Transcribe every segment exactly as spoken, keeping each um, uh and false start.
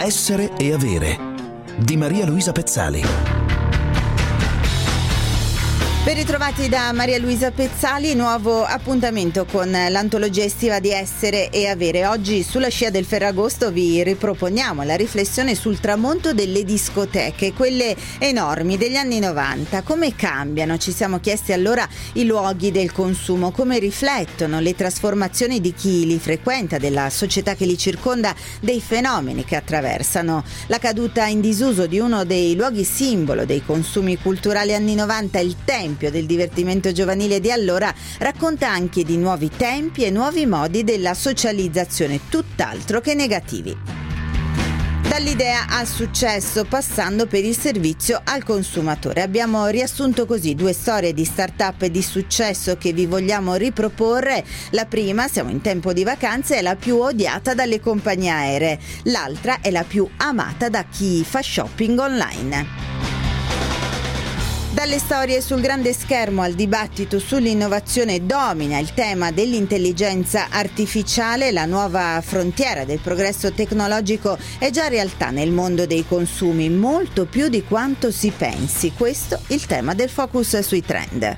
Essere e avere di Maria Luisa Pezzali. Ben ritrovati da Maria Luisa Pezzali, nuovo appuntamento con l'antologia estiva di Essere e Avere. Oggi sulla scia del Ferragosto vi riproponiamo la riflessione sul tramonto delle discoteche, quelle enormi degli anni novanta. Come cambiano, ci siamo chiesti allora, i luoghi del consumo, come riflettono le trasformazioni di chi li frequenta, della società che li circonda, dei fenomeni che attraversano. La caduta in disuso di uno dei luoghi simbolo dei consumi culturali anni novanta, il tempo del divertimento giovanile di allora, racconta anche di nuovi tempi e nuovi modi della socializzazione, tutt'altro che negativi. Dall'idea al successo, passando per il servizio al consumatore. Abbiamo riassunto così due storie di start-up di successo che vi vogliamo riproporre. La prima, siamo in tempo di vacanze, è la più odiata dalle compagnie aeree. L'altra è la più amata da chi fa shopping online. Dalle storie sul grande schermo al dibattito sull'innovazione, domina il tema dell'intelligenza artificiale. La nuova frontiera del progresso tecnologico è già realtà nel mondo dei consumi, molto più di quanto si pensi. Questo il tema del focus sui trend.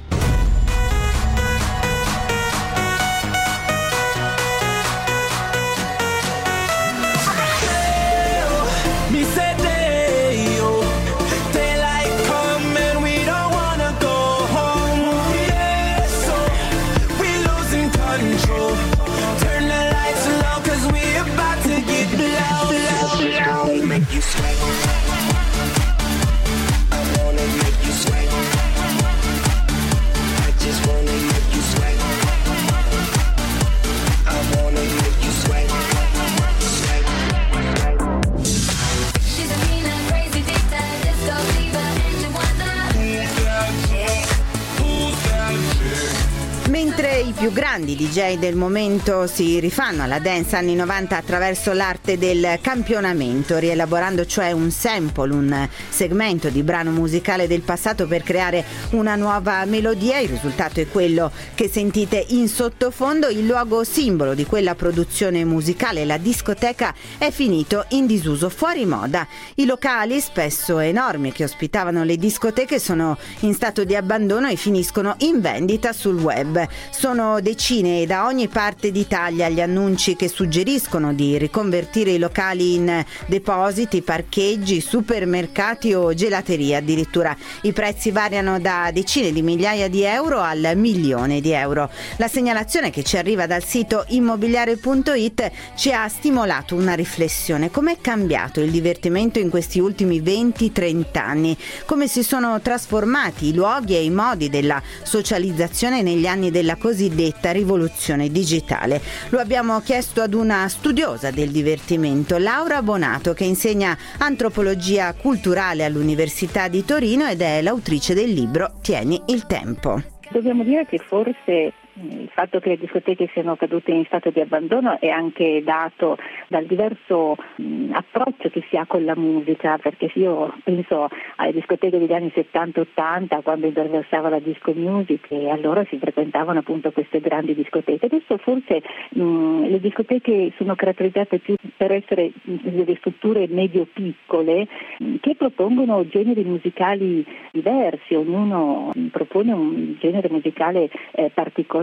Mentre i più grandi D J del momento si rifanno alla dance anni novanta attraverso l'arte del campionamento, rielaborando cioè un sample, un segmento di brano musicale del passato per creare una nuova melodia, il risultato è quello che sentite in sottofondo. Il luogo simbolo di quella produzione musicale, la discoteca, è finito in disuso, fuori moda. I locali, spesso enormi, che ospitavano le discoteche sono in stato di abbandono e finiscono in vendita sul web. Sono decine e da ogni parte d'Italia gli annunci che suggeriscono di riconvertire i locali in depositi, parcheggi, supermercati o gelaterie. Addirittura i prezzi variano da decine di migliaia di euro al milione di euro. La segnalazione che ci arriva dal sito immobiliare punto it ci ha stimolato una riflessione. Com'è cambiato il divertimento in questi ultimi venti trenta anni? Come si sono trasformati i luoghi e i modi della socializzazione negli anni della cosiddetta rivoluzione digitale? Lo abbiamo chiesto ad una studiosa del divertimento, Laura Bonato, che insegna antropologia culturale all'Università di Torino ed è l'autrice del libro Tieni il tempo. Dobbiamo dire che forse il fatto che le discoteche siano cadute in stato di abbandono è anche dato dal diverso mh, approccio che si ha con la musica, perché io penso alle discoteche degli anni settanta ottanta, quando imperversava la disco music, e allora si frequentavano appunto queste grandi discoteche. Adesso forse mh, le discoteche sono caratterizzate più per essere mh, delle strutture medio-piccole mh, che propongono generi musicali diversi, ognuno mh, propone un genere musicale eh, particolare.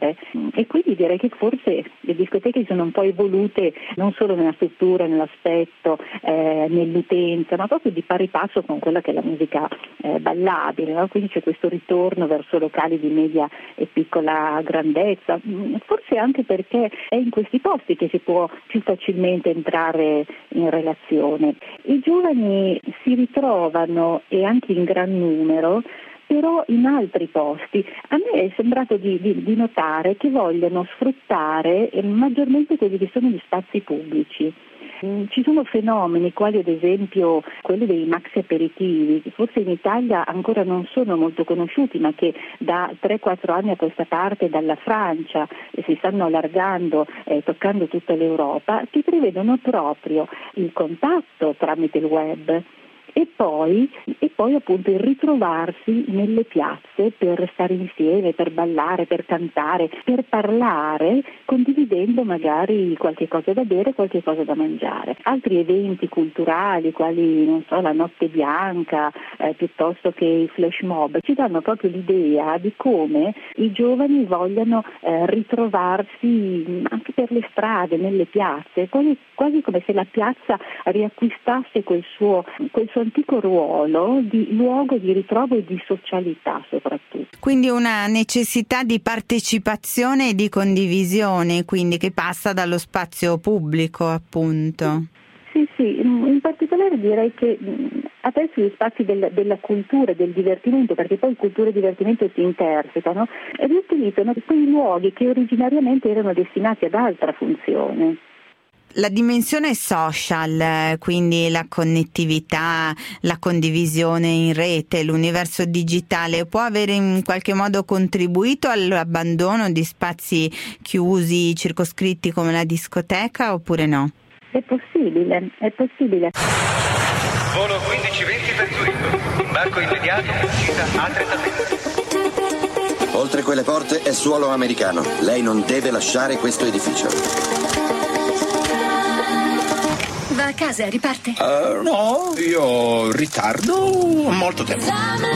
E quindi direi che forse le discoteche sono un po' evolute non solo nella struttura, nell'aspetto, eh, nell'utenza, ma proprio di pari passo con quella che è la musica eh, ballabile, no? Quindi c'è questo ritorno verso locali di media e piccola grandezza, forse anche perché è in questi posti che si può più facilmente entrare in relazione. I giovani si ritrovano, e anche in gran numero, però in altri posti. A me è sembrato di, di, di notare che vogliono sfruttare maggiormente quelli che sono gli spazi pubblici. Ci sono fenomeni quali ad esempio quelli dei maxi aperitivi, che forse in Italia ancora non sono molto conosciuti, ma che da tre quattro anni a questa parte, dalla Francia, si stanno allargando, eh, toccando tutta l'Europa, che prevedono proprio il contatto tramite il web e poi, e poi appunto il ritrovarsi nelle piazze per stare insieme, per ballare, per cantare, per parlare, condividendo magari qualche cosa da bere, qualche cosa da mangiare. Altri eventi culturali, quali non so, la Notte Bianca, eh, piuttosto che i flash mob, ci danno proprio l'idea di come i giovani vogliano eh, ritrovarsi anche per le strade, nelle piazze, quasi, quasi come se la piazza riacquistasse quel suo, quel suo antico ruolo di luogo di ritrovo e di socialità soprattutto. Quindi una necessità di partecipazione e di condivisione, quindi che passa dallo spazio pubblico, appunto. Sì, sì, in particolare direi che adesso gli spazi del, della cultura e del divertimento, perché poi cultura e divertimento si intersecano, riutilizzano quei luoghi che originariamente erano destinati ad altra funzione. La dimensione social, quindi la connettività, la condivisione in rete, l'universo digitale, può avere in qualche modo contribuito all'abbandono di spazi chiusi, circoscritti come la discoteca, oppure no? È possibile, è possibile. Volo quindici venti per Zurigo. Imbarco immediato, uscita A trentasei. Oltre quelle porte è suolo americano. Lei non deve lasciare questo edificio. Va a casa, riparte? Uh, no, io ho ritardo molto tempo.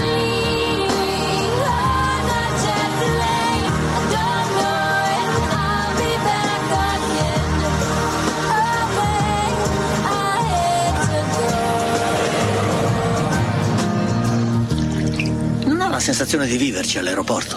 Non ho la sensazione di viverci all'aeroporto.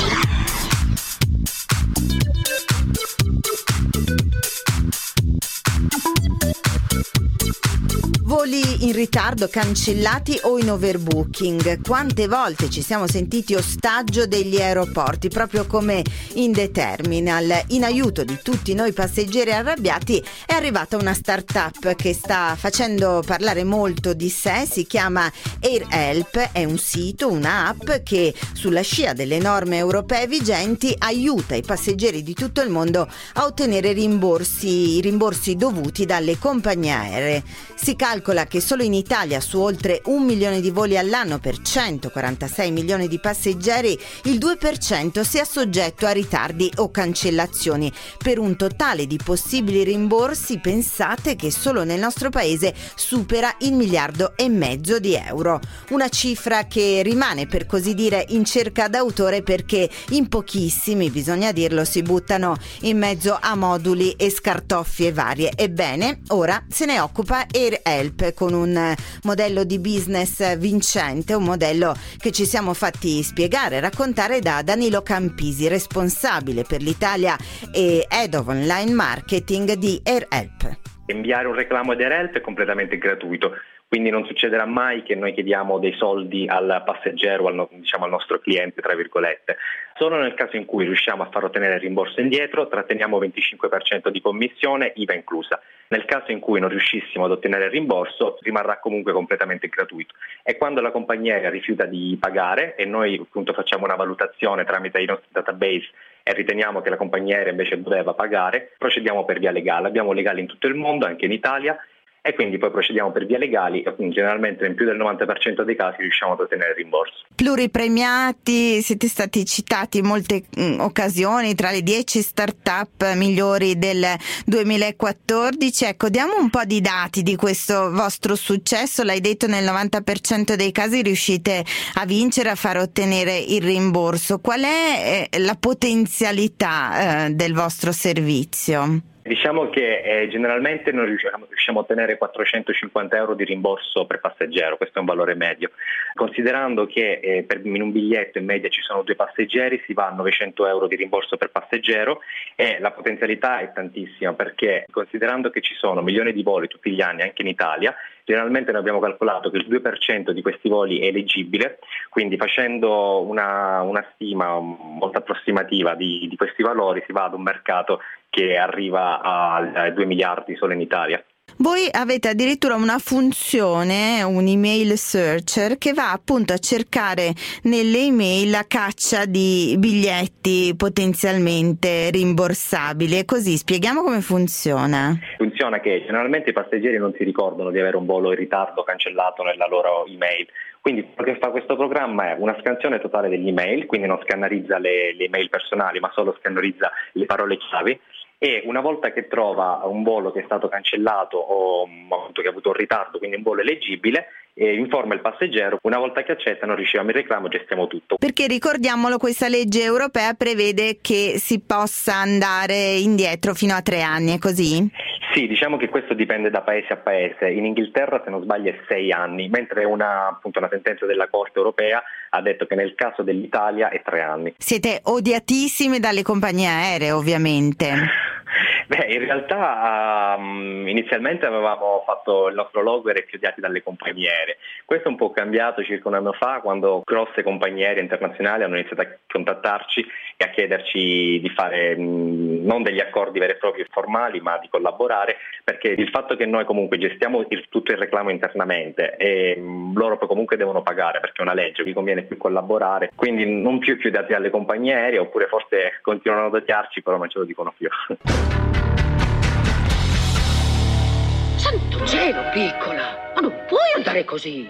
Voli in ritardo, cancellati o in overbooking. Quante volte ci siamo sentiti ostaggio degli aeroporti, proprio come in The Terminal. In aiuto di tutti noi passeggeri arrabbiati è arrivata una startup che sta facendo parlare molto di sé, si chiama AirHelp, è un sito, un'app che sulla scia delle norme europee vigenti aiuta i passeggeri di tutto il mondo a ottenere rimborsi, i rimborsi dovuti dalle compagnie aeree. Si calcola che solo in Italia, su oltre un milione di voli all'anno per centoquarantasei milioni di passeggeri, il due per cento sia soggetto a ritardi o cancellazioni. Per un totale di possibili rimborsi, pensate che solo nel nostro paese supera il miliardo e mezzo di euro. Una cifra che rimane, per così dire, in cerca d'autore, perché in pochissimi, bisogna dirlo, si buttano in mezzo a moduli e scartoffie varie. Ebbene, ora se ne occupa AirHelp con un modello di business vincente, un modello che ci siamo fatti spiegare e raccontare da Danilo Campisi, responsabile per l'Italia e Head of Online Marketing di AirHelp. Inviare un reclamo ad AirHelp è completamente gratuito, quindi non succederà mai che noi chiediamo dei soldi al passeggero, al, diciamo al nostro cliente, tra virgolette. Solo nel caso in cui riusciamo a far ottenere il rimborso indietro, tratteniamo venticinque per cento di commissione, I V A inclusa. Nel caso in cui non riuscissimo ad ottenere il rimborso, rimarrà comunque completamente gratuito. E quando la compagnia aerea rifiuta di pagare e noi appunto facciamo una valutazione tramite i nostri database e riteniamo che la compagnia aerea invece doveva pagare, procediamo per via legale. Abbiamo legali in tutto il mondo, anche in Italia, e quindi poi procediamo per via legali e quindi generalmente in più del novanta per cento dei casi riusciamo ad ottenere il rimborso. Pluripremiati, siete stati citati in molte mh, occasioni tra le dieci start-up migliori del duemilaquattordici. Ecco, diamo un po' di dati di questo vostro successo. L'hai detto, nel novanta per cento dei casi riuscite a vincere, a far ottenere il rimborso. Qual è eh, la potenzialità eh, del vostro servizio? Diciamo che eh, generalmente noi riusciamo, riusciamo a ottenere quattrocentocinquanta euro di rimborso per passeggero, questo è un valore medio. Considerando che eh, per, in un biglietto in media ci sono due passeggeri, si va a novecento euro di rimborso per passeggero e la potenzialità è tantissima, perché considerando che ci sono milioni di voli tutti gli anni anche in Italia, generalmente noi abbiamo calcolato che il due per cento di questi voli è eleggibile, quindi facendo una, una stima molto approssimativa di, di questi valori si va ad un mercato che arriva a due miliardi solo in Italia. Voi avete addirittura una funzione, un email searcher, che va appunto a cercare nelle email la caccia di biglietti potenzialmente rimborsabili. E così spieghiamo come funziona. Funziona che generalmente i passeggeri non si ricordano di avere un volo in ritardo cancellato nella loro email. Quindi quello che fa questo programma è una scansione totale degli email, quindi non scannerizza le, le email personali, ma solo scannerizza le parole chiavi. E una volta che trova un volo che è stato cancellato o che ha avuto un ritardo, quindi un volo eleggibile, e informa il passeggero. Una volta che accettano, riceviamo il reclamo, gestiamo tutto. Perché ricordiamolo, questa legge europea prevede che si possa andare indietro fino a tre anni, è così? Sì, diciamo che questo dipende da paese a paese. In Inghilterra, se non sbaglio, è sei anni, mentre una, appunto, una sentenza della Corte europea ha detto che nel caso dell'Italia è tre anni. Siete odiatissimi dalle compagnie aeree, ovviamente. Beh, in realtà um, inizialmente avevamo fatto il nostro logo era più odiati dalle compagnie aeree. Questo è un po' cambiato circa un anno fa, quando grosse compagnie aeree internazionali hanno iniziato a contattarci e a chiederci di fare mh, non degli accordi veri e propri formali, ma di collaborare, perché il fatto che noi comunque gestiamo il, tutto il reclamo internamente e mh, loro poi comunque devono pagare, perché è una legge, vi conviene più collaborare, quindi non più chiudati alle compagnie aeree, oppure forse continuano ad odiarci, però non ce lo dicono più. Santo cielo, piccola! Ma non puoi andare così!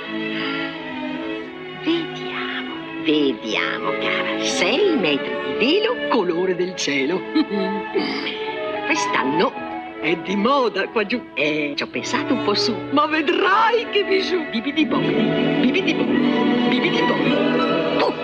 Vediamo, vediamo, cara. Sei metri di velo colore del cielo. Quest'anno è di moda qua giù. E ci ho pensato un po' su. Ma vedrai che bisù! Bibidi bobidi, bibidi bobidi, bibidi bobidi. Oh!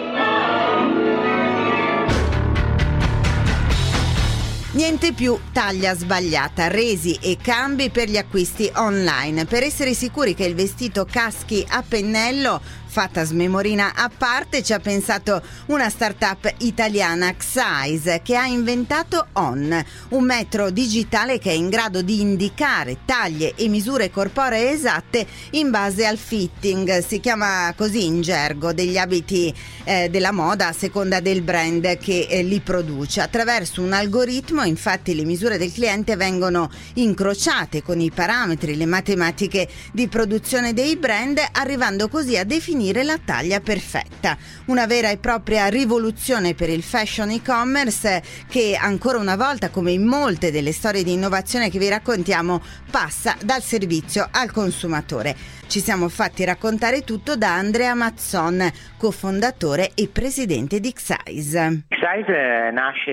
Niente più taglia sbagliata, resi e cambi per gli acquisti online. Per essere sicuri che il vestito caschi a pennello, fatta smemorina a parte, ci ha pensato una startup italiana, Xize, che ha inventato On, un metro digitale che è in grado di indicare taglie e misure corporee esatte in base al fitting. Si chiama così in gergo degli abiti eh, della moda a seconda del brand che eh, li produce. Attraverso un algoritmo, infatti, le misure del cliente vengono incrociate con i parametri, le matematiche di produzione dei brand, arrivando così a definire la taglia perfetta. Una vera e propria rivoluzione per il fashion e-commerce che ancora una volta, come in molte delle storie di innovazione che vi raccontiamo, passa dal servizio al consumatore. Ci siamo fatti raccontare tutto da Andrea Mazzon, cofondatore e presidente di Xize. Xize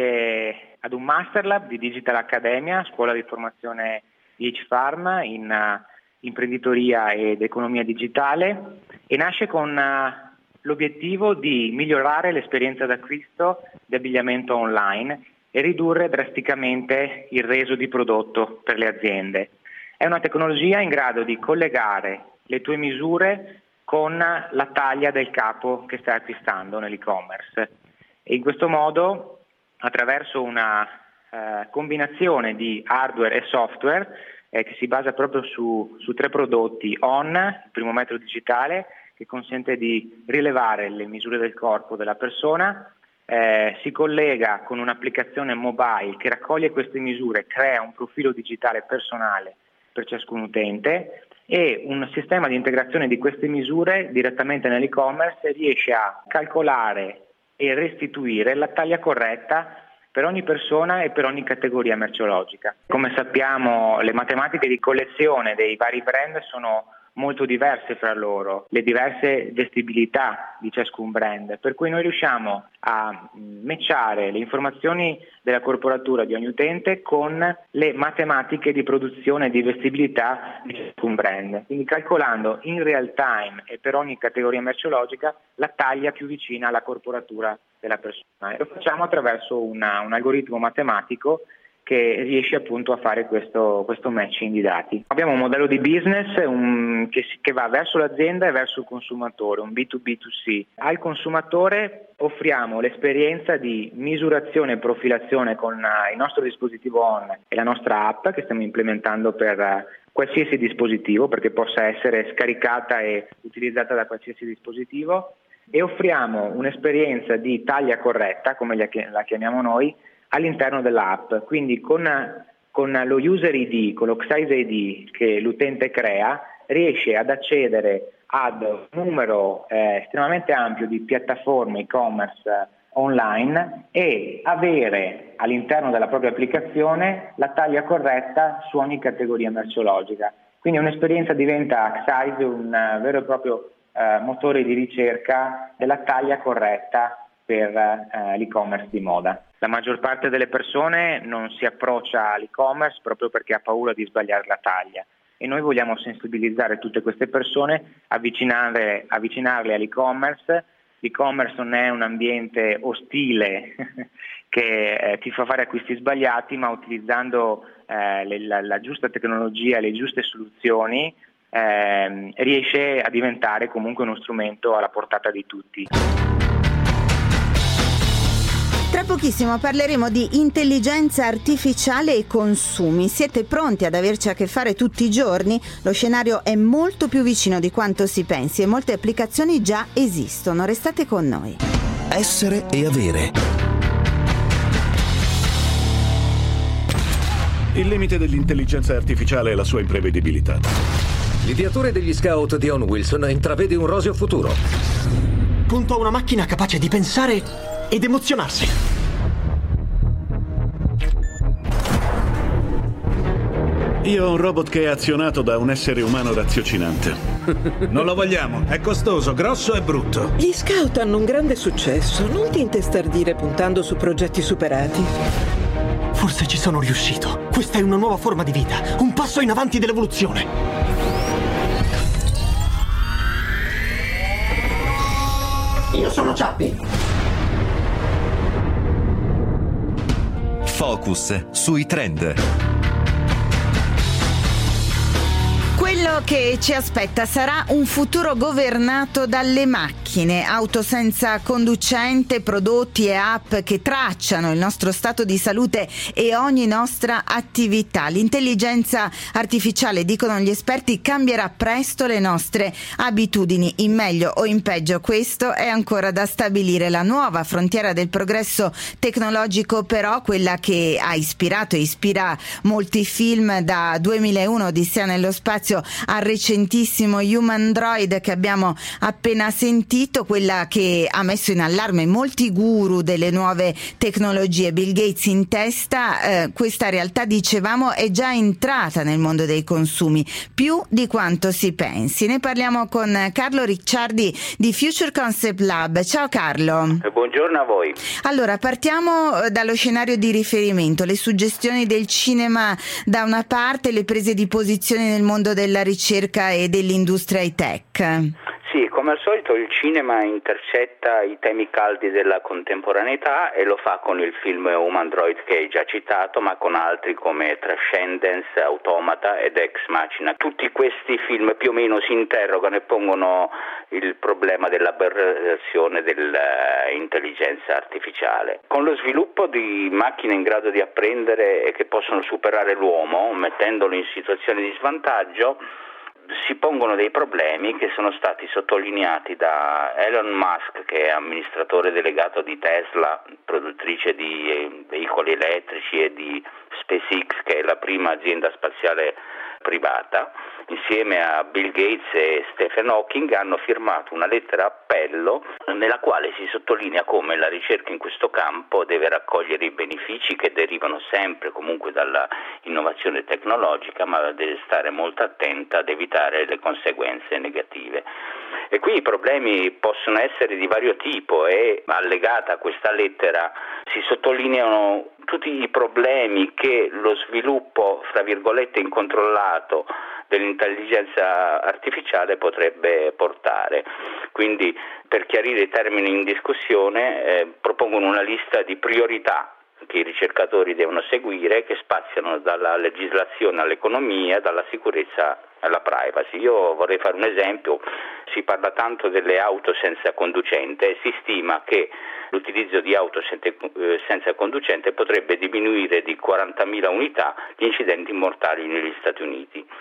nasce ad un Master Lab di Digital Academia, scuola di formazione di H Farm in uh, imprenditoria ed economia digitale, e nasce con uh, l'obiettivo di migliorare l'esperienza d'acquisto di abbigliamento online e ridurre drasticamente il reso di prodotto per le aziende. È una tecnologia in grado di collegare le tue misure con la taglia del capo che stai acquistando nell'e-commerce, e in questo modo, attraverso una uh, combinazione di hardware e software eh, che si basa proprio su, su tre prodotti: On, il primo metro digitale, che consente di rilevare le misure del corpo della persona, eh, si collega con un'applicazione mobile che raccoglie queste misure, crea un profilo digitale personale per ciascun utente, e un sistema di integrazione di queste misure direttamente nell'e-commerce riesce a calcolare e restituire la taglia corretta per ogni persona e per ogni categoria merceologica. Come sappiamo, le matematiche di collezione dei vari brand sono molto diverse fra loro, le diverse vestibilità di ciascun brand, per cui noi riusciamo a matchare le informazioni della corporatura di ogni utente con le matematiche di produzione e di vestibilità di ciascun brand, quindi calcolando in real time e per ogni categoria merceologica la taglia più vicina alla corporatura della persona, e lo facciamo attraverso una, un algoritmo matematico che riesce appunto a fare questo, questo matching di dati. Abbiamo un modello di business un, che, che va verso l'azienda e verso il consumatore, un B due B due C. Al consumatore offriamo l'esperienza di misurazione e profilazione con uh, il nostro dispositivo On e la nostra app che stiamo implementando per uh, qualsiasi dispositivo, perché possa essere scaricata e utilizzata da qualsiasi dispositivo, e offriamo un'esperienza di taglia corretta, come la chiamiamo noi, all'interno dell'app, quindi con con lo user I D, con lo Xyz I D che l'utente crea, riesce ad accedere ad un numero eh, estremamente ampio di piattaforme e-commerce eh, online e avere all'interno della propria applicazione la taglia corretta su ogni categoria merceologica. Quindi un'esperienza diventa Xyz un uh, vero e proprio uh, motore di ricerca della taglia corretta per uh, l'e-commerce di moda. La maggior parte delle persone non si approccia all'e-commerce proprio perché ha paura di sbagliare la taglia e noi vogliamo sensibilizzare tutte queste persone, avvicinare, avvicinarle all'e-commerce. L'e-commerce non è un ambiente ostile che eh, ti fa fare acquisti sbagliati, ma utilizzando eh, le, la, la giusta tecnologia, le giuste soluzioni, eh, riesce a diventare comunque uno strumento alla portata di tutti. Tra pochissimo parleremo di intelligenza artificiale e consumi. Siete pronti ad averci a che fare tutti i giorni? Lo scenario è molto più vicino di quanto si pensi e molte applicazioni già esistono. Restate con noi. Essere e avere. Il limite dell'intelligenza artificiale è la sua imprevedibilità. L'ideatore degli scout Dion Wilson intravede un roseo futuro. Punto a una macchina capace di pensare ed emozionarsi. Io ho un robot che è azionato da un essere umano raziocinante. Non lo vogliamo, è costoso, grosso e brutto. Gli scout hanno un grande successo, non ti intestardire puntando su progetti superati. Forse ci sono riuscito. Questa è una nuova forma di vita, un passo in avanti dell'evoluzione. Io sono Ciappi. Focus sui trend. Quello che ci aspetta sarà un futuro governato dalle macchine, auto senza conducente, prodotti e app che tracciano il nostro stato di salute e ogni nostra attività. L'intelligenza artificiale, dicono gli esperti, cambierà presto le nostre abitudini, in meglio o in peggio. Questo è ancora da stabilire. La nuova frontiera del progresso tecnologico, però, quella che ha ispirato e ispira molti film, da duemilauno Odissea nello spazio al recentissimo Humandroid che abbiamo appena sentito, quella che ha messo in allarme molti guru delle nuove tecnologie, Bill Gates in testa. Eh, questa realtà, dicevamo, è già entrata nel mondo dei consumi, più di quanto si pensi. Ne parliamo con Carlo Ricciardi di Future Concept Lab. Ciao Carlo. Buongiorno a voi. Allora, partiamo dallo scenario di riferimento, le suggestioni del cinema da una parte, le prese di posizione nel mondo della ricerca e dell'industria high-tech. Sì, come al solito il cinema intercetta i temi caldi della contemporaneità e lo fa con il film Humandroid che hai già citato, ma con altri come Transcendence, Automata ed Ex Machina. Tutti questi film più o meno si interrogano e pongono il problema dell'aberrazione dell'intelligenza artificiale. Con lo sviluppo di macchine in grado di apprendere e che possono superare l'uomo, mettendolo in situazioni di svantaggio, si pongono dei problemi che sono stati sottolineati da Elon Musk, che è amministratore delegato di Tesla, produttrice di veicoli elettrici, e di SpaceX, che è la prima azienda spaziale privata. Insieme a Bill Gates e Stephen Hawking hanno firmato una lettera appello nella quale si sottolinea come la ricerca in questo campo deve raccogliere i benefici che derivano sempre comunque dalla innovazione tecnologica, ma deve stare molto attenta ad evitare le conseguenze negative. E qui i problemi possono essere di vario tipo e allegata a questa lettera si sottolineano tutti i problemi che lo sviluppo, fra virgolette, incontrollato dell'intelligenza artificiale potrebbe portare. Quindi, per chiarire i termini in discussione, eh, propongono una lista di priorità che i ricercatori devono seguire, che spaziano dalla legislazione all'economia, dalla sicurezza alla privacy. Io vorrei fare un esempio: si parla tanto delle auto senza conducente e si stima che l'utilizzo di auto senza conducente potrebbe diminuire di quarantamila unità gli incidenti mortali negli Stati Uniti.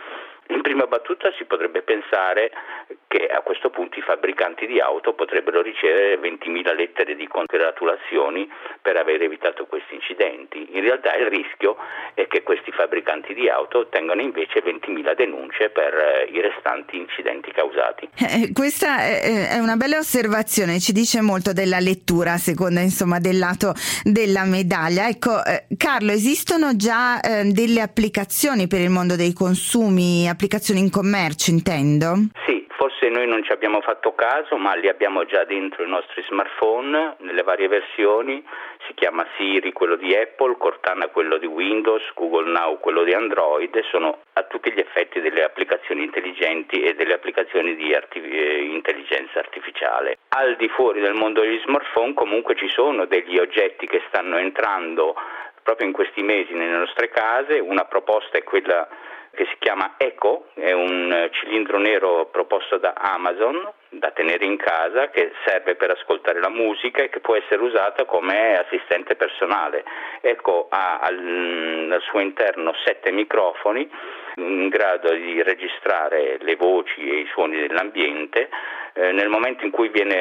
In prima battuta si potrebbe pensare che a questo punto i fabbricanti di auto potrebbero ricevere ventimila lettere di congratulazioni per aver evitato questi incidenti. In realtà il rischio è che questi fabbricanti di auto ottengano invece ventimila denunce per eh, i restanti incidenti causati. Eh, questa è, è una bella osservazione, ci dice molto della lettura a seconda insomma del lato della medaglia. Ecco, eh, Carlo, esistono già eh, delle applicazioni per il mondo dei consumi, applicazioni in commercio intendo? Sì, forse noi non ci abbiamo fatto caso, ma li abbiamo già dentro i nostri smartphone nelle varie versioni. Si chiama Siri quello di Apple, Cortana quello di Windows, Google Now quello di Android, e sono a tutti gli effetti delle applicazioni intelligenti e delle applicazioni di arti- intelligenza artificiale. Al di fuori del mondo degli smartphone comunque ci sono degli oggetti che stanno entrando proprio in questi mesi nelle nostre case. Una proposta è quella che si chiama Echo, è un cilindro nero proposto da Amazon da tenere in casa, che serve per ascoltare la musica e che può essere usata come assistente personale. Echo ha al, al suo interno sette microfoni in grado di registrare le voci e i suoni dell'ambiente. Eh, nel momento in cui viene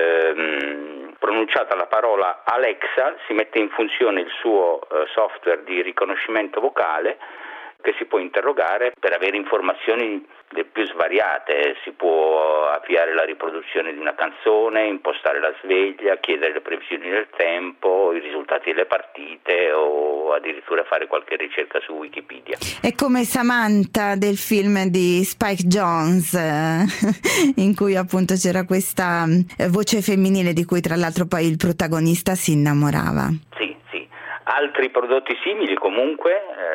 eh, pronunciata la parola Alexa, si mette in funzione il suo eh, software di riconoscimento vocale, che si può interrogare per avere informazioni le più svariate. Si può avviare la riproduzione di una canzone, impostare la sveglia, chiedere le previsioni del tempo, i risultati delle partite o addirittura fare qualche ricerca su Wikipedia. È come Samantha del film di Spike Jonze in cui appunto c'era questa voce femminile di cui tra l'altro poi il protagonista si innamorava. Sì, sì. Altri prodotti simili comunque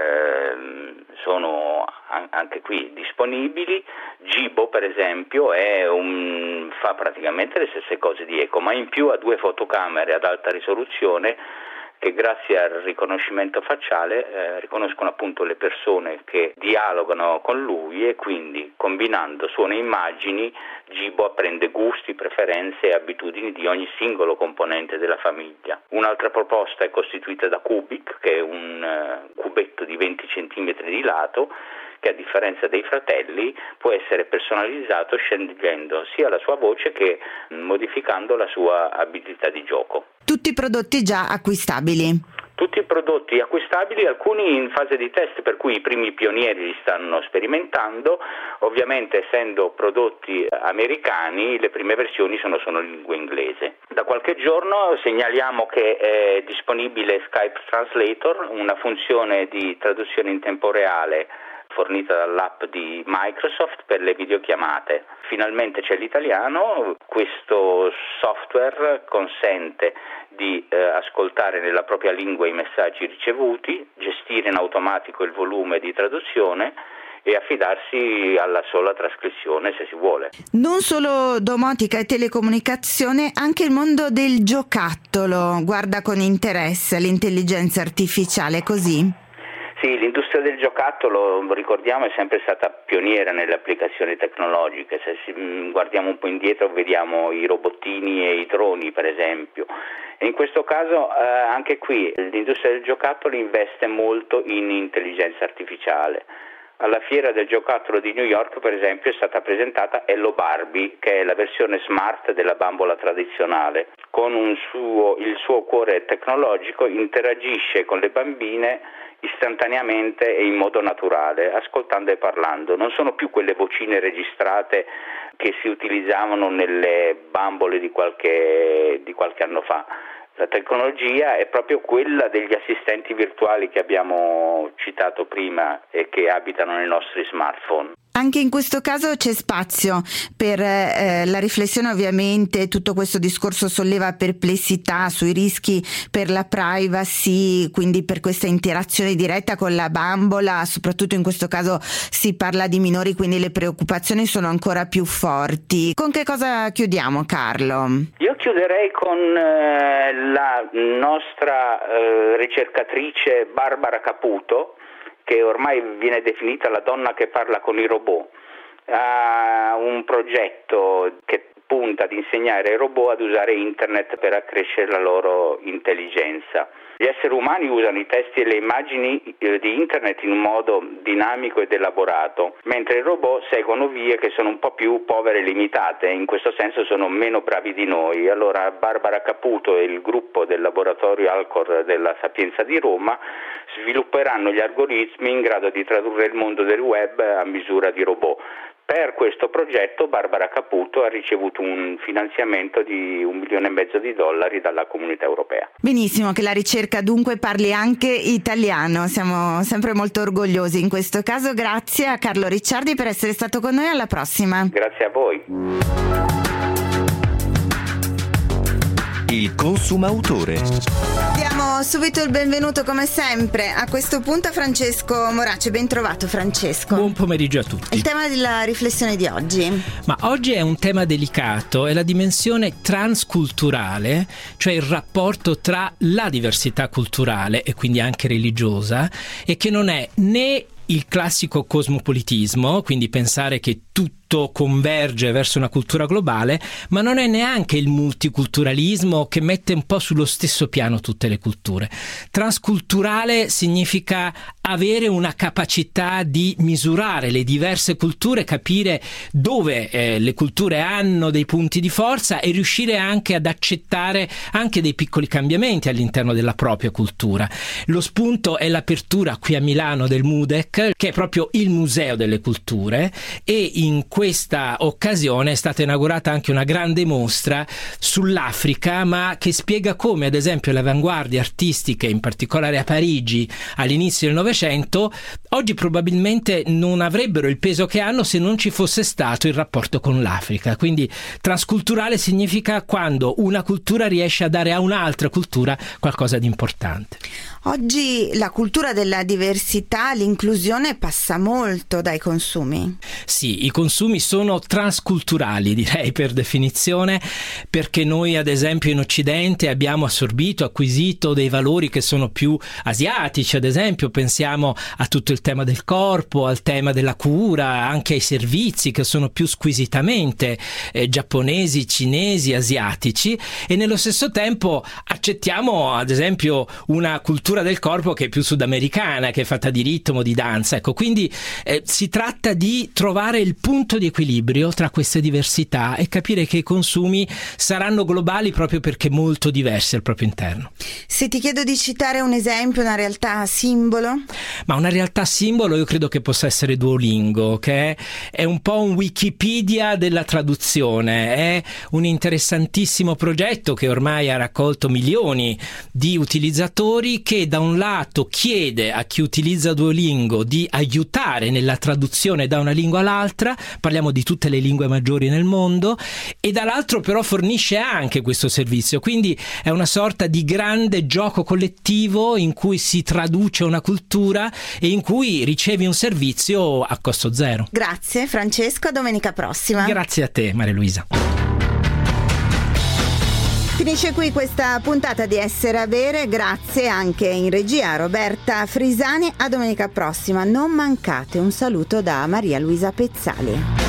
eh, sono anche qui disponibili. Gibo per esempio è un, fa praticamente le stesse cose di Echo, ma in più ha due fotocamere ad alta risoluzione che grazie al riconoscimento facciale eh, riconoscono appunto le persone che dialogano con lui, e quindi combinando suoni e immagini Gibo apprende gusti, preferenze e abitudini di ogni singolo componente della famiglia. Un'altra proposta è costituita da Cubic, che è un uh, cubetto di venti centimetri di lato, che a differenza dei fratelli può essere personalizzato scegliendo sia la sua voce che modificando la sua abilità di gioco. Tutti prodotti già acquistabili? Tutti i prodotti acquistabili, alcuni in fase di test, per cui i primi pionieri li stanno sperimentando. Ovviamente essendo prodotti americani le prime versioni sono solo in lingua inglese. Da qualche giorno segnaliamo che è disponibile Skype Translator, una funzione di traduzione in tempo reale fornita dall'app di Microsoft per le videochiamate. Finalmente c'è l'italiano. Questo software consente di eh, ascoltare nella propria lingua i messaggi ricevuti, gestire in automatico il volume di traduzione e affidarsi alla sola trascrizione se si vuole. Non solo domotica e telecomunicazione, anche il mondo del giocattolo guarda con interesse all'intelligenza artificiale, così? Sì, l'industria del giocattolo, ricordiamo, è sempre stata pioniera nelle applicazioni tecnologiche. Se guardiamo un po' indietro vediamo i robottini e i droni, per esempio. E in questo caso eh, anche qui l'industria del giocattolo investe molto in intelligenza artificiale. Alla fiera del giocattolo di New York, per esempio, è stata presentata Hello Barbie, che è la versione smart della bambola tradizionale. Con un suo, il suo cuore tecnologico interagisce con le bambine istantaneamente e in modo naturale, ascoltando e parlando. Non sono più quelle vocine registrate che si utilizzavano nelle bambole di qualche, di qualche anno fa. La tecnologia è proprio quella degli assistenti virtuali che abbiamo citato prima e che abitano nei nostri smartphone. Anche in questo caso c'è spazio per eh, la riflessione, ovviamente. Tutto questo discorso solleva perplessità sui rischi per la privacy, quindi per questa interazione diretta con la bambola, soprattutto in questo caso si parla di minori, quindi le preoccupazioni sono ancora più forti. Con che cosa chiudiamo, Carlo? Io chiuderei con eh, la nostra eh, ricercatrice Barbara Caputo, che ormai viene definita la donna che parla con i robot. Ha un progetto che punta ad insegnare ai robot ad usare internet per accrescere la loro intelligenza. Gli esseri umani usano i testi e le immagini di internet in un modo dinamico ed elaborato, mentre i robot seguono vie che sono un po' più povere e limitate, in questo senso sono meno bravi di noi. Allora Barbara Caputo e il gruppo del laboratorio Alcor della Sapienza di Roma svilupperanno gli algoritmi in grado di tradurre il mondo del web a misura di robot. Per questo progetto Barbara Caputo ha ricevuto un finanziamento di un milione e mezzo di dollari dalla Comunità Europea. Benissimo, che la ricerca dunque parli anche italiano, siamo sempre molto orgogliosi in questo caso. Grazie a Carlo Ricciardi per essere stato con noi, alla prossima. Grazie a voi. Il consumautore. Diamo subito il benvenuto come sempre a questo punto a Francesco Morace. Ben trovato Francesco. Buon pomeriggio a tutti. Il tema della riflessione di oggi. Ma oggi è un tema delicato, è la dimensione transculturale, cioè il rapporto tra la diversità culturale e quindi anche religiosa, e che non è né il classico cosmopolitismo, quindi pensare che tutto converge verso una cultura globale, ma non è neanche il multiculturalismo che mette un po' sullo stesso piano tutte le culture. Transculturale significa avere una capacità di misurare le diverse culture, capire dove eh, le culture hanno dei punti di forza e riuscire anche ad accettare anche dei piccoli cambiamenti all'interno della propria cultura. Lo spunto è l'apertura qui a Milano del MUDEC, che è proprio il Museo delle Culture, e in questa occasione è stata inaugurata anche una grande mostra sull'Africa, ma che spiega come, ad esempio, le avanguardie artistiche, in particolare a Parigi all'inizio del Novecento, oggi probabilmente non avrebbero il peso che hanno se non ci fosse stato il rapporto con l'Africa. Quindi transculturale significa quando una cultura riesce a dare a un'altra cultura qualcosa di importante. Oggi la cultura della diversità, l'inclusione passa molto dai consumi. Sì, i consumi sono transculturali, direi per definizione, perché noi ad esempio in Occidente abbiamo assorbito, acquisito dei valori che sono più asiatici. Ad esempio pensiamo a tutto il tema del corpo, al tema della cura, anche ai servizi che sono più squisitamente eh, giapponesi, cinesi, asiatici, e nello stesso tempo accettiamo ad esempio una cultura del corpo che è più sudamericana, che è fatta di ritmo, di danza. Ecco, quindi eh, si tratta di trovare il punto di equilibrio tra queste diversità e capire che i consumi saranno globali proprio perché molto diversi al proprio interno. Se ti chiedo di citare un esempio, una realtà simbolo? Ma una realtà simbolo io credo che possa essere Duolingo, che è un po' un Wikipedia della traduzione, è un interessantissimo progetto che ormai ha raccolto milioni di utilizzatori, che da un lato chiede a chi utilizza Duolingo di aiutare nella traduzione da una lingua all'altra, parliamo di tutte le lingue maggiori nel mondo, e dall'altro però fornisce anche questo servizio, quindi è una sorta di grande gioco collettivo in cui si traduce una cultura e in cui ricevi un servizio a costo zero. Grazie Francesco, a domenica prossima. Grazie a te Maria Luisa. Finisce qui questa puntata di Essere Avere, grazie anche in regia a Roberta Frisani. A domenica prossima, non mancate. Un saluto da Maria Luisa Pezzali.